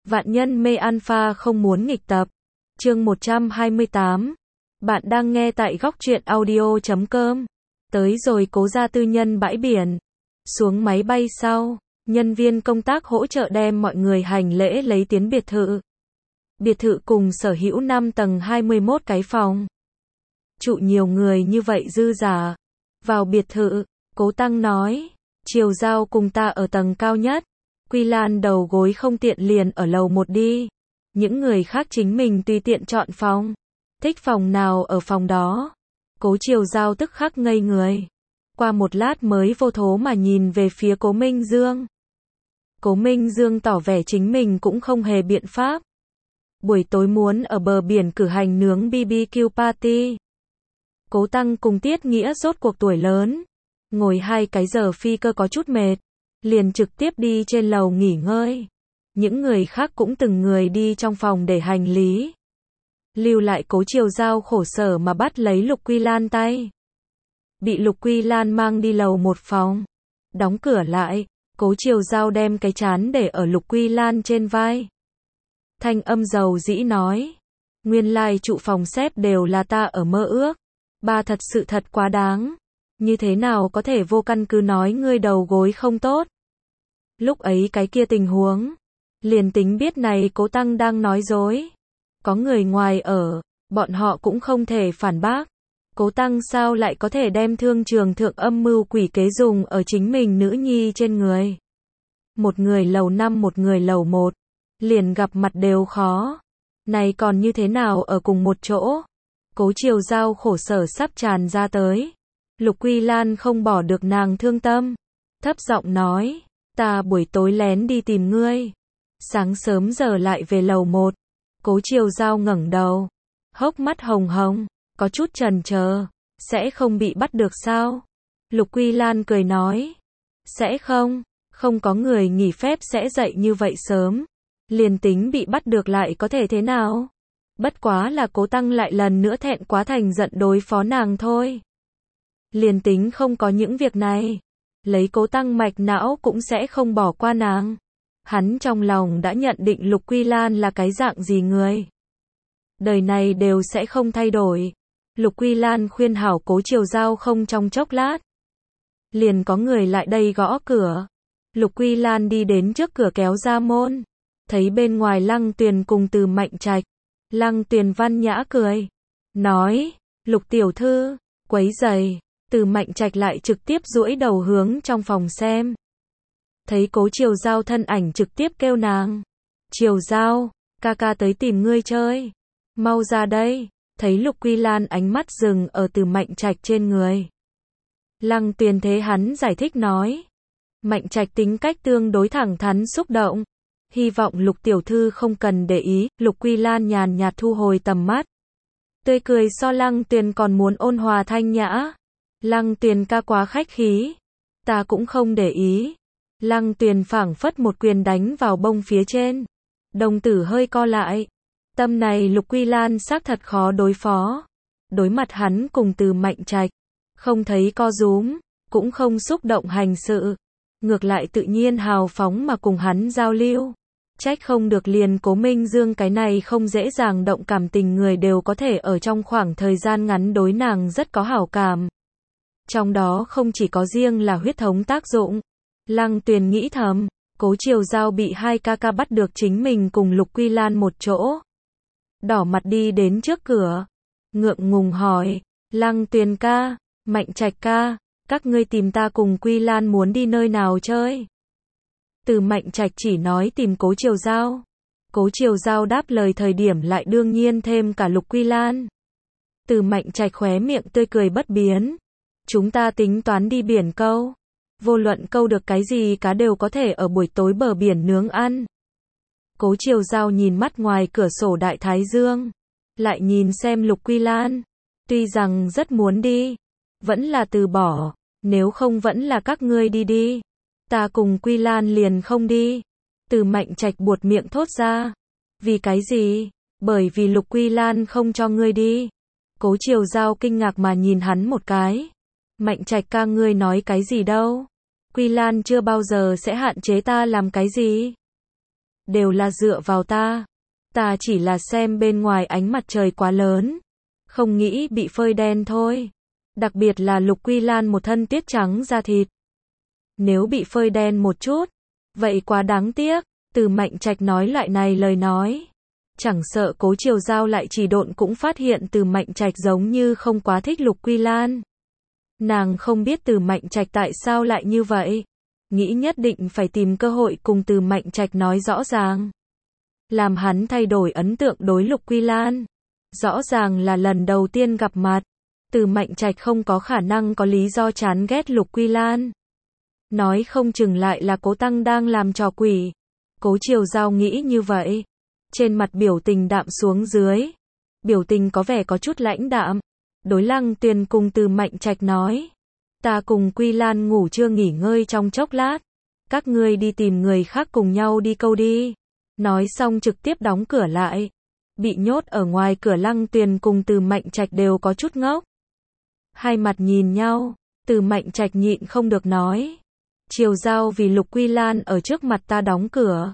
Vạn nhân mê alpha không muốn nghịch tập. Chương 128. Bạn đang nghe tại góc truyện audio.com. Tới rồi Cố gia tư nhân bãi biển. Xuống máy bay sau, nhân viên công tác hỗ trợ đem mọi người hành lễ lấy tiến biệt thự. Biệt thự cùng sở hữu 5 tầng 21 cái phòng. Trụ nhiều người như vậy dư giả. Vào biệt thự, Cố Tăng nói, Triều Giao cùng ta ở tầng cao nhất. Quy Lan đầu gối không tiện liền ở lầu 1 đi. Những người khác chính mình tùy tiện chọn phòng. Thích phòng nào ở phòng đó. Cố Triều Giao tức khắc ngây người. Qua một lát mới vô thố mà nhìn về phía Cố Minh Dương. Cố Minh Dương tỏ vẻ chính mình cũng không hề biện pháp. Buổi tối muốn ở bờ biển cử hành nướng BBQ party. Cố Tăng cùng Tiết Nghĩa rốt cuộc tuổi lớn. Ngồi 2 cái giờ phi cơ có chút mệt. Liền trực tiếp đi trên lầu nghỉ ngơi. Những người khác cũng từng người đi trong phòng để hành lý. Lưu lại Cố Triều Giao khổ sở mà bắt lấy Lục Quy Lan tay. Bị Lục Quy Lan mang đi lầu 1 phòng. Đóng cửa lại, Cố Triều Giao đem cái trán để ở Lục Quy Lan trên vai. Thanh âm dầu dĩ nói. Nguyên lai trụ phòng xếp đều là ta ở mơ ước. Ba thật sự thật quá đáng. Như thế nào có thể vô căn cứ nói ngươi đầu gối không tốt. Lúc ấy cái kia tình huống. Liền tính biết này Cố Tăng đang nói dối. Có người ngoài ở, bọn họ cũng không thể phản bác. Cố Tăng sao lại có thể đem thương trường thượng âm mưu quỷ kế dùng ở chính mình nữ nhi trên người. Một người lầu 5 một người lầu 1. Liền gặp mặt đều khó. Này còn như thế nào ở cùng một chỗ. Cố Triều Giao khổ sở sắp tràn ra tới. Lục Quy Lan không bỏ được nàng thương tâm. Thấp giọng nói, ta buổi tối lén đi tìm ngươi. Sáng sớm giờ lại về lầu 1. Cố Triều Giao ngẩng đầu. Hốc mắt hồng hồng, có chút chần chờ. Sẽ không bị bắt được sao? Lục Quy Lan cười nói. Sẽ không, không có người nghỉ phép sẽ dậy như vậy sớm. Liền tính bị bắt được lại có thể thế nào? Bất quá là Cố Tăng lại lần nữa thẹn quá thành giận đối phó nàng thôi. Liền tính không có những việc này, lấy Cố Tăng mạch não cũng sẽ không bỏ qua nàng. Hắn trong lòng đã nhận định Lục Quy Lan là cái dạng gì người. Đời này đều sẽ không thay đổi. Lục Quy Lan khuyên hảo Cố Triều Giao không trong chốc lát. Liền có người lại đây gõ cửa. Lục Quy Lan đi đến trước cửa kéo ra môn. Thấy bên ngoài Lăng Tuyền cùng Từ Mạnh Trạch. Lăng Tuyền văn nhã cười. Nói, Lục tiểu thư, quấy rầy. Từ Mạnh Trạch lại trực tiếp duỗi đầu hướng trong phòng xem. Thấy Cố Triều Giao thân ảnh trực tiếp kêu nàng. Triều Giao, ca ca tới tìm ngươi chơi. Mau ra đây. Thấy Lục Quy Lan ánh mắt dừng ở Từ Mạnh Trạch trên người. Lăng Tuyền thế hắn giải thích nói. Mạnh Trạch tính cách tương đối thẳng thắn xúc động. Hy vọng Lục tiểu thư không cần để ý. Lục Quy Lan nhàn nhạt thu hồi tầm mắt. Tươi cười so Lăng Tuyền còn muốn ôn hòa thanh nhã. Lăng Tuyền ca quá khách khí. Ta cũng không để ý. Lăng Tuyền phảng phất một quyền đánh vào bông phía trên. Đồng tử hơi co lại. Tâm này Lục Quy Lan xác thật khó đối phó. Đối mặt hắn cùng Từ Mạnh Trạch. Không thấy co rúm. Cũng không xúc động hành sự. Ngược lại tự nhiên hào phóng mà cùng hắn giao lưu. Trách không được liền Cố Minh Dương cái này không dễ dàng động cảm tình người đều có thể ở trong khoảng thời gian ngắn đối nàng rất có hảo cảm. Trong đó không chỉ có riêng là huyết thống tác dụng. Lăng Tuyền nghĩ thầm, Cố Triều Giao bị 2 ca ca bắt được chính mình cùng Lục Quy Lan một chỗ. Đỏ mặt đi đến trước cửa. Ngượng ngùng hỏi, Lăng Tuyền ca, Mạnh Trạch ca, các ngươi tìm ta cùng Quy Lan muốn đi nơi nào chơi? Từ Mạnh Trạch chỉ nói tìm Cố Triều Giao. Cố Triều Giao đáp lời thời điểm lại đương nhiên thêm cả Lục Quy Lan. Từ Mạnh Trạch khóe miệng tươi cười bất biến. Chúng ta tính toán đi biển câu. Vô luận câu được cái gì cá đều có thể ở buổi tối bờ biển nướng ăn. Cố Triều Giao nhìn mắt ngoài cửa sổ Đại Thái Dương. Lại nhìn xem Lục Quy Lan. Tuy rằng rất muốn đi. Vẫn là từ bỏ. Nếu không vẫn là các ngươi đi đi. Ta cùng Quy Lan liền không đi. Từ Mạnh Trạch buột miệng thốt ra. Vì cái gì? Bởi vì Lục Quy Lan không cho ngươi đi. Cố Triều Giao kinh ngạc mà nhìn hắn một cái. Mạnh Trạch ca ngươi nói cái gì đâu? Quy Lan chưa bao giờ sẽ hạn chế ta làm cái gì. đều là dựa vào ta. Ta chỉ là xem bên ngoài ánh mặt trời quá lớn, không nghĩ bị phơi đen thôi. Đặc biệt là Lục Quy Lan một thân tiết trắng da thịt. Nếu bị phơi đen một chút, vậy quá đáng tiếc. Từ Mạnh Trạch nói loại này lời nói. Chẳng sợ Cố Triều Giao lại chỉ độn cũng phát hiện Từ Mạnh Trạch giống như không quá thích Lục Quy Lan. Nàng không biết Từ Mạnh Trạch tại sao lại như vậy. Nghĩ nhất định phải tìm cơ hội cùng Từ Mạnh Trạch nói rõ ràng. Làm hắn thay đổi ấn tượng đối Lục Quy Lan. Rõ ràng là lần đầu tiên gặp mặt. Từ Mạnh Trạch không có khả năng có lý do chán ghét Lục Quy Lan. Nói không chừng lại là Cố Tăng đang làm trò quỷ. Cố Triều Giao nghĩ như vậy. Trên mặt biểu tình đạm xuống dưới. Biểu tình có vẻ có chút lãnh đạm. Đối Lăng Tuyền cùng Từ Mạnh Trạch nói. Ta cùng Quy Lan ngủ chưa nghỉ ngơi trong chốc lát. Các ngươi đi tìm người khác cùng nhau đi câu đi. Nói xong trực tiếp đóng cửa lại. Bị nhốt ở ngoài cửa Lăng Tuyền cùng Từ Mạnh Trạch đều có chút ngốc. Hai mặt nhìn nhau. Từ Mạnh Trạch nhịn không được nói. Triều Giao vì Lục Quy Lan ở trước mặt ta đóng cửa.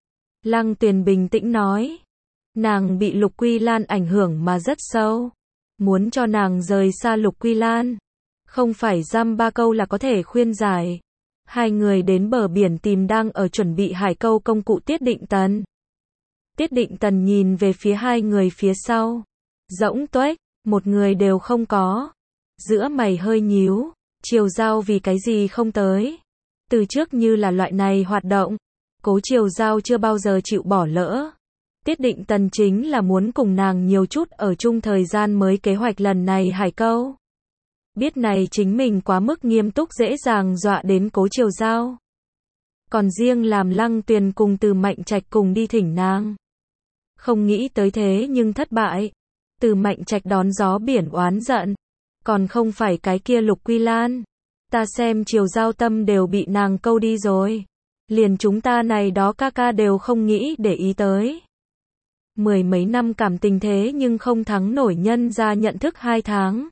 Lăng Tuyền bình tĩnh nói. Nàng bị Lục Quy Lan ảnh hưởng mà rất sâu. Muốn cho nàng rời xa Lục Quy Lan. Không phải dăm ba câu là có thể khuyên giải. Hai người đến bờ biển tìm đang ở chuẩn bị hải câu công cụ Tiết Định Tần. Tiết Định Tần nhìn về phía hai người phía sau. Rỗng tuếch, một người đều không có. Giữa mày hơi nhíu. Triều Giao vì cái gì không tới. Từ trước như là loại này hoạt động. Cố Triều Giao chưa bao giờ chịu bỏ lỡ. Tiết Định Tần chính là muốn cùng nàng nhiều chút ở chung thời gian mới kế hoạch lần này hải câu. Biết này chính mình quá mức nghiêm túc dễ dàng dọa đến Cố Triều Giao. Còn riêng làm Lăng Tuyền cùng Từ Mạnh Trạch cùng đi thỉnh nàng. Không nghĩ tới thế nhưng thất bại. Từ Mạnh Trạch đón gió biển oán giận. Còn không phải cái kia Lục Quy Lan. Ta xem Triều Giao tâm đều bị nàng câu đi rồi. Liền chúng ta này đó ca ca đều không nghĩ để ý tới. Mười mấy năm cảm tình thế nhưng không thắng nổi nhân ra nhận thức 2 tháng.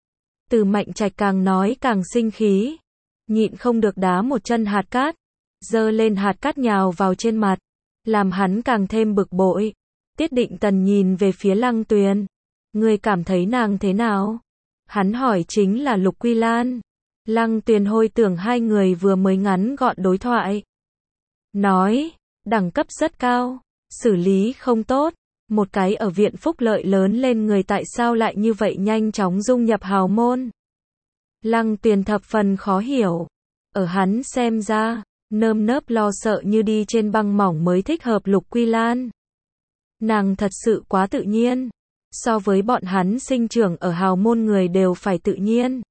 Từ Mạnh Trạch càng nói càng sinh khí. Nhịn không được đá một chân hạt cát. Giơ lên hạt cát nhào vào trên mặt. Làm hắn càng thêm bực bội. Tiết Định Tần nhìn về phía Lăng Tuyền. Ngươi cảm thấy nàng thế nào? Hắn hỏi chính là Lục Quy Lan. Lăng Tuyền hồi tưởng hai người vừa mới ngắn gọn đối thoại. Nói, đẳng cấp rất cao, xử lý không tốt. Một cái ở viện phúc lợi lớn lên người tại sao lại như vậy nhanh chóng dung nhập hào môn. Lăng Tuyền thập phần khó hiểu. Ở hắn xem ra, nơm nớp lo sợ như đi trên băng mỏng mới thích hợp Lục Quy Lan. Nàng thật sự quá tự nhiên. So với bọn hắn sinh trưởng ở hào môn người đều phải tự nhiên.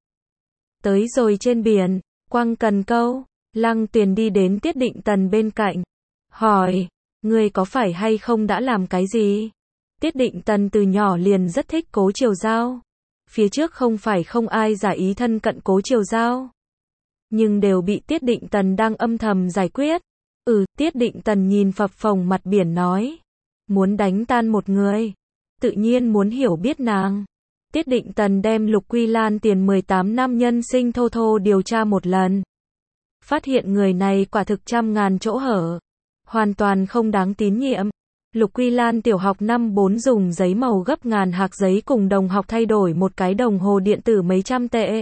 Tới rồi trên biển, quăng cần câu, Lăng Tuyền đi đến Tiết Định Tần bên cạnh. Hỏi, ngươi có phải hay không đã làm cái gì? Tiết Định Tần từ nhỏ liền rất thích Cố Triều Giao. Phía trước không phải không ai giả ý thân cận Cố Triều Giao. Nhưng đều bị Tiết Định Tần đang âm thầm giải quyết. Tiết Định Tần nhìn phập phồng mặt biển nói. Muốn đánh tan một người. Tự nhiên muốn hiểu biết nàng. Tiết Định Tần đem Lục Quy Lan tiền 18 năm nhân sinh thô thô điều tra một lần. Phát hiện người này quả thực trăm ngàn chỗ hở. Hoàn toàn không đáng tín nhiệm. Lục Quy Lan tiểu học năm 4 dùng giấy màu gấp ngàn hạc giấy cùng đồng học thay đổi một cái đồng hồ điện tử mấy trăm tệ.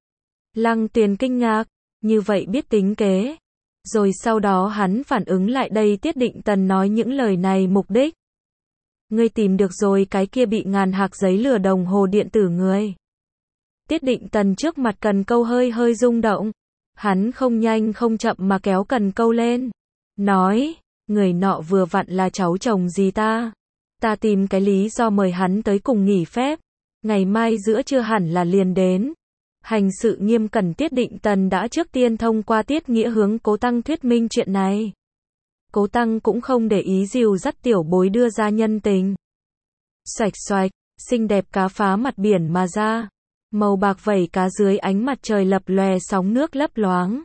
Lăng Tuyền kinh ngạc, như vậy biết tính kế. Rồi sau đó hắn phản ứng lại đây Tiết Định Tần nói những lời này mục đích. Ngươi tìm được rồi cái kia bị ngàn hạc giấy lừa đồng hồ điện tử người. Tiết Định Tần trước mặt cần câu hơi rung động. Hắn không nhanh không chậm mà kéo cần câu lên. Nói, người nọ vừa vặn là cháu chồng gì ta. Ta tìm cái lý do mời hắn tới cùng nghỉ phép. Ngày mai giữa trưa hẳn là liền đến. Hành sự nghiêm cẩn Tiết Định Tần đã trước tiên thông qua Tiết Nghĩa hướng Cố Tăng thuyết minh chuyện này. Cố Tăng cũng không để ý dìu dắt tiểu bối đưa ra nhân tình. Xoạch xoạch, xinh đẹp cá phá mặt biển mà ra. Màu bạc vẩy cá dưới ánh mặt trời lập lòe sóng nước lấp loáng.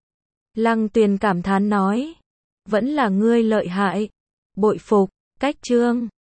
Lăng Tuyền cảm thán nói. Vẫn là ngươi lợi hại. Bội phục, cách trương.